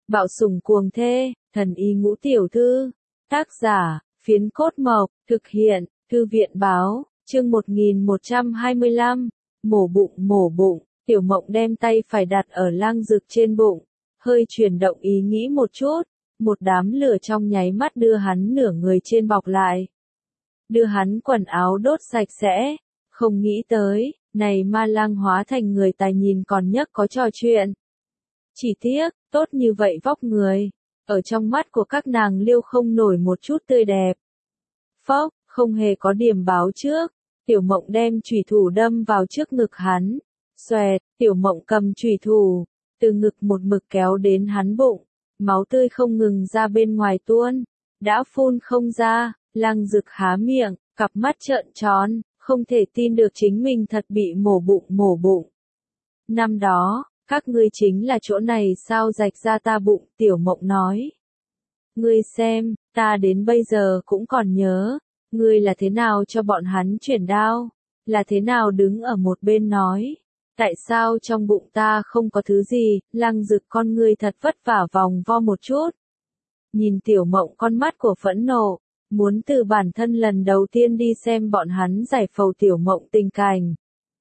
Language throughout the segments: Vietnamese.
Bạo sủng cuồng thê, thần y ngũ tiểu thư. Tác giả, Phiến Cốt Mộc, thực hiện, Thư viện báo, chương 1125, mổ bụng, Tiểu Mộng đem tay phải đặt ở Lăng Dực trên bụng, hơi chuyển động ý nghĩ một chút, một đám lửa trong nháy mắt đưa hắn nửa người trên bọc lại. Đưa hắn quần áo đốt sạch sẽ, không nghĩ tới, này ma lang hóa thành người tài nhìn còn nhấc có trò chuyện. Chỉ tiếc, tốt như vậy vóc người, ở trong mắt của các nàng liêu không nổi một chút tươi đẹp. Phốc, không hề có điểm báo trước, Tiểu Mộng đem chủy thủ đâm vào trước ngực hắn. Xoẹt, Tiểu Mộng cầm chủy thủ, từ ngực một mực kéo đến hắn bụng, máu tươi không ngừng ra bên ngoài tuôn, đã phun không ra, Lăng Dực há miệng, cặp mắt trợn tròn, không thể tin được chính mình thật bị mổ bụng. Năm đó, các ngươi chính là chỗ này sao rạch ra ta bụng, Tiểu Mộng nói. Ngươi xem, ta đến bây giờ cũng còn nhớ, ngươi là thế nào cho bọn hắn chuyển đao, là thế nào đứng ở một bên nói. Tại sao trong bụng ta không có thứ gì, Lăng Dực con ngươi thật vất vả vòng vo một chút. Nhìn Tiểu Mộng con mắt của phẫn nộ, muốn từ bản thân lần đầu tiên đi xem bọn hắn giải phẫu Tiểu Mộng tình cảnh.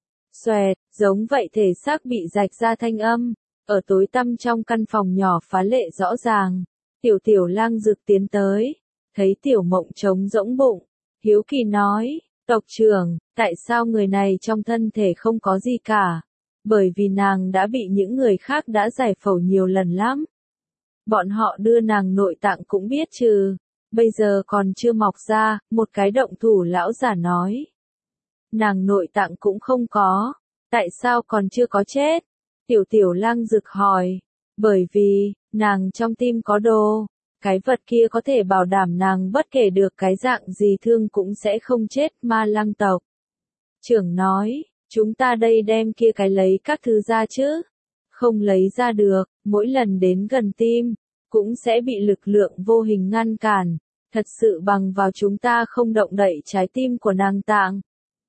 Xoẹt, giống vậy thể xác bị rạch ra thanh âm, ở tối tăm trong căn phòng nhỏ phá lệ rõ ràng. Tiểu Lăng Dực tiến tới, thấy Tiểu Mộng trống rỗng bụng, hiếu kỳ nói, tộc trưởng, tại sao người này trong thân thể không có gì cả? Bởi vì nàng đã bị những người khác đã giải phẫu nhiều lần lắm. Bọn họ đưa nàng nội tạng cũng biết trừ, bây giờ còn chưa mọc ra, một cái động thủ lão giả nói. Nàng nội tạng cũng không có, tại sao còn chưa có chết? Tiểu Lăng Dực hỏi, bởi vì, nàng trong tim có đồ, cái vật kia có thể bảo đảm nàng bất kể được cái dạng gì thương cũng sẽ không chết. Ma Lăng tộc trưởng nói, chúng ta đây đem kia cái lấy các thứ ra chứ? Không lấy ra được, mỗi lần đến gần tim, cũng sẽ bị lực lượng vô hình ngăn cản, thật sự bằng vào chúng ta không động đậy trái tim của nàng tạng.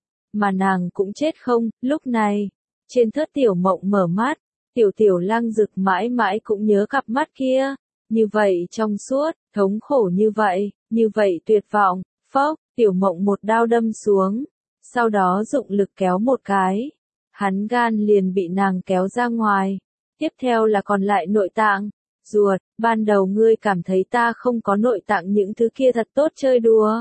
Mà nàng cũng chết không, lúc này, trên thớt Tiểu Mộng mở mắt, Tiểu Lăng Dực mãi mãi cũng nhớ cặp mắt kia, như vậy trong suốt, thống khổ như vậy tuyệt vọng. Phốc, Tiểu Mộng một đao đâm xuống, sau đó dụng lực kéo một cái, hắn gan liền bị nàng kéo ra ngoài, tiếp theo là còn lại nội tạng, ruột, ban đầu ngươi cảm thấy ta không có nội tạng những thứ kia thật tốt chơi đùa.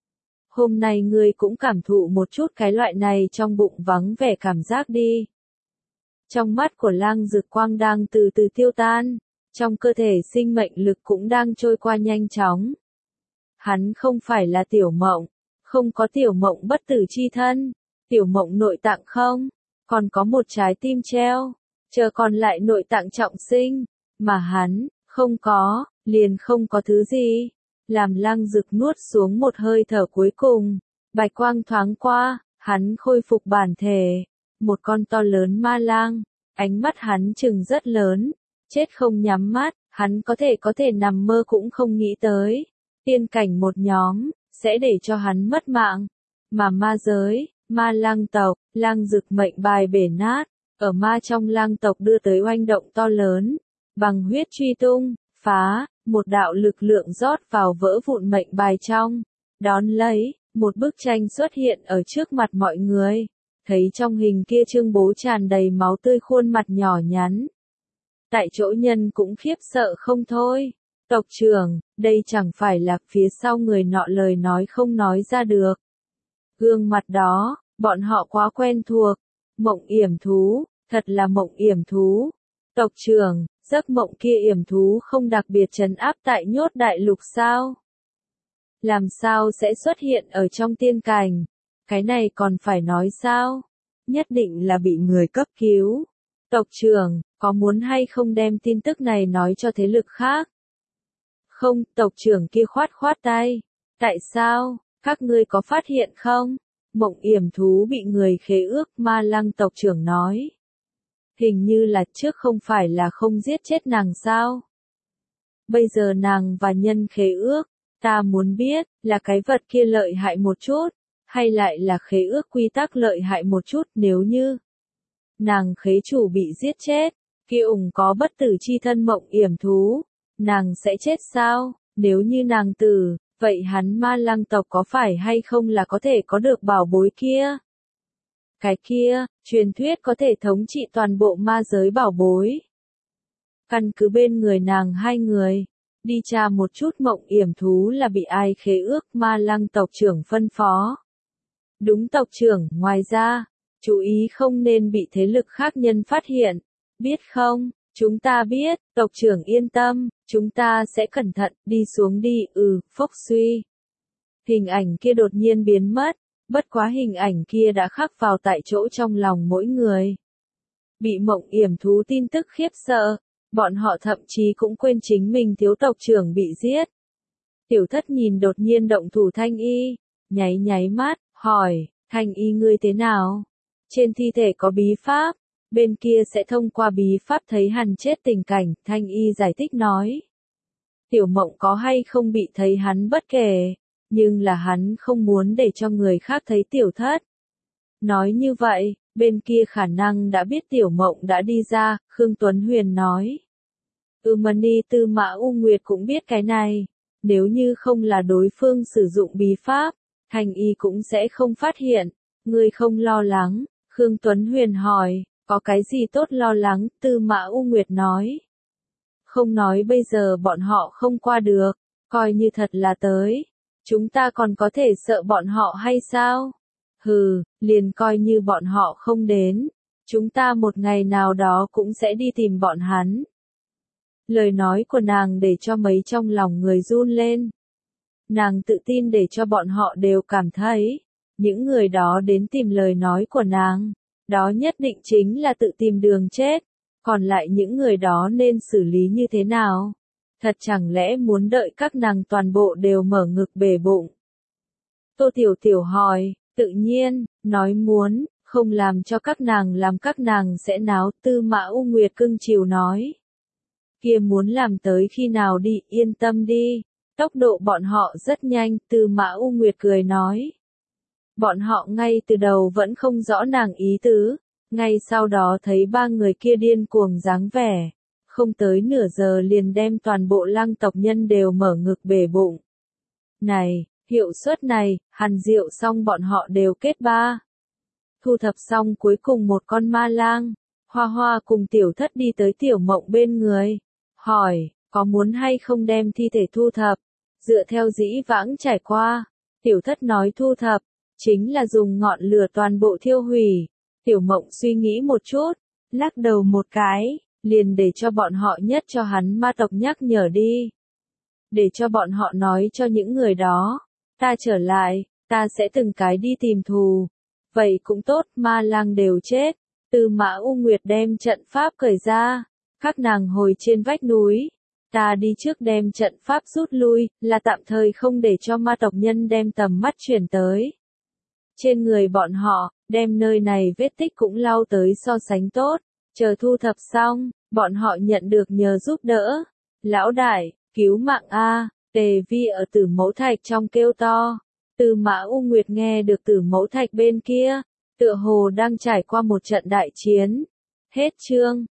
Hôm nay ngươi cũng cảm thụ một chút cái loại này trong bụng vắng vẻ cảm giác đi. Trong mắt của Lăng Dực quang đang từ từ tiêu tan, trong cơ thể sinh mệnh lực cũng đang trôi qua nhanh chóng. Hắn không phải là Tiểu Mộng, không có Tiểu Mộng bất tử chi thân, Tiểu Mộng nội tạng không, còn có một trái tim treo, chờ còn lại nội tạng trọng sinh, mà hắn, không có, liền không có thứ gì. Làm Lăng Dực nuốt xuống một hơi thở cuối cùng, bạch quang thoáng qua, hắn khôi phục bản thể, một con to lớn ma lang, ánh mắt hắn trừng rất lớn, chết không nhắm mắt, hắn có thể nằm mơ cũng không nghĩ tới, tiên cảnh một nhóm, sẽ để cho hắn mất mạng, mà ma giới, ma lang tộc, Lăng Dực mệnh bài bể nát, ở ma trong lang tộc đưa tới oanh động to lớn, bằng huyết truy tung, phá, một đạo lực lượng rót vào vỡ vụn mệnh bài trong, đón lấy, một bức tranh xuất hiện ở trước mặt mọi người, thấy trong hình kia Trương Bố tràn đầy máu tươi khuôn mặt nhỏ nhắn. Tại chỗ nhân cũng khiếp sợ không thôi, tộc trưởng, đây chẳng phải là phía sau người nọ lời nói không nói ra được. Gương mặt đó, bọn họ quá quen thuộc, Mộng yểm thú, thật là Mộng yểm thú. Tộc trưởng, giấc mộng kia yểm thú không đặc biệt trấn áp tại Nhốt Đại Lục sao? Làm sao sẽ xuất hiện ở trong tiên cảnh? Cái này còn phải nói sao? Nhất định là bị người cấp cứu. Tộc trưởng, có muốn hay không đem tin tức này nói cho thế lực khác? Không, tộc trưởng kia khoát tay. Tại sao? Các ngươi có phát hiện không? Mộng yểm thú bị người khế ước, Ma Lăng tộc trưởng nói. Hình như là trước không phải là không giết chết nàng sao? Bây giờ nàng và nhân khế ước, ta muốn biết, là cái vật kia lợi hại một chút, hay lại là khế ước quy tắc lợi hại một chút. Nếu như nàng khế chủ bị giết chết, kia ủng có bất tử chi thân Mộng yểm thú, Nàng sẽ chết sao? Nếu như nàng tử, vậy hắn ma lăng tộc có phải hay không là có thể có được bảo bối kia? Cái kia, truyền thuyết có thể thống trị toàn bộ ma giới bảo bối. Căn cứ bên người nàng hai người, đi tra một chút Mộng Yểm thú là bị ai khế ước ma lăng tộc trưởng phân phó. Đúng tộc trưởng, ngoài ra, chú ý không nên bị thế lực khác nhân phát hiện, biết không? Chúng ta biết, tộc trưởng yên tâm, chúng ta sẽ cẩn thận, đi xuống đi, phốc suy. Hình ảnh kia đột nhiên biến mất, bất quá hình ảnh kia đã khắc vào tại chỗ trong lòng mỗi người. Bị Mộng Yểm thú tin tức khiếp sợ, bọn họ thậm chí cũng quên chính mình thiếu tộc trưởng bị giết. Tiểu Thất nhìn đột nhiên động thủ Thanh Y, nháy mắt, hỏi, Thanh Y ngươi thế nào? Trên thi thể có bí pháp, bên kia sẽ thông qua bí pháp thấy hắn chết tình cảnh, Thanh Y giải thích nói. Tiểu Mộng có hay không bị thấy hắn bất kể, nhưng là hắn không muốn để cho người khác thấy Tiểu Thất. Nói như vậy, bên kia khả năng đã biết Tiểu Mộng đã đi ra, Khương Tuấn Huyền nói. Mani Tư Mã U Nguyệt cũng biết cái này, nếu như không là đối phương sử dụng bí pháp, Thanh Y cũng sẽ không phát hiện, ngươi không lo lắng, Khương Tuấn Huyền hỏi, có cái gì tốt lo lắng, Tư Mã U Nguyệt nói. Không nói bây giờ bọn họ không qua được, coi như thật là tới, chúng ta còn có thể sợ bọn họ hay sao? Hừ, liền coi như bọn họ không đến, chúng ta một ngày nào đó cũng sẽ đi tìm bọn hắn. Lời nói của nàng để cho mấy trong lòng người run lên. Nàng tự tin để cho bọn họ đều cảm thấy, những người đó đến tìm lời nói của nàng, đó nhất định chính là tự tìm đường chết, còn lại những người đó nên xử lý như thế nào? Thật chẳng lẽ muốn đợi các nàng toàn bộ đều mở ngực bể bụng? Tô Tiểu Tiểu hỏi, tự nhiên, nói muốn, không làm cho các nàng sẽ náo, Tư Mã U Nguyệt cưng chiều nói. Kia muốn làm tới khi nào đi, yên tâm đi, tốc độ bọn họ rất nhanh, Tư Mã U Nguyệt cười nói. Bọn họ ngay từ đầu vẫn không rõ nàng ý tứ, ngay sau đó thấy ba người kia điên cuồng dáng vẻ, không tới nửa giờ liền đem toàn bộ lăng tộc nhân đều mở ngực bể bụng. Này, hiệu suất này, Hàn Diệu xong bọn họ đều kết ba. Thu thập xong cuối cùng một con ma lang, Hoa Hoa cùng Tiểu Thất đi tới Tiểu Mộng bên người, hỏi, có muốn hay không đem thi thể thu thập? Dựa theo dĩ vãng trải qua, Tiểu Thất nói thu thập, chính là dùng ngọn lửa toàn bộ thiêu hủy. Tiểu Mộng suy nghĩ một chút, lắc đầu một cái, liền để cho bọn họ nhất cho hắn ma tộc nhắc nhở đi. Để cho bọn họ nói cho những người đó, ta trở lại, ta sẽ từng cái đi tìm thù. Vậy cũng tốt, ma lang đều chết. Tư Mã U Nguyệt đem trận pháp cởi ra, các nàng hồi trên vách núi. Ta đi trước đem trận pháp rút lui, là tạm thời không để cho ma tộc nhân đem tầm mắt chuyển tới. Trên người bọn họ, đem nơi này vết tích cũng lau tới so sánh tốt, chờ thu thập xong, bọn họ nhận được nhờ giúp đỡ. Lão đại, cứu mạng a! Tề Vi ở Tử Mẫu Thạch trong kêu to. Tư Mã U Nguyệt nghe được Tử Mẫu Thạch bên kia, tựa hồ đang trải qua một trận đại chiến. Hết chương.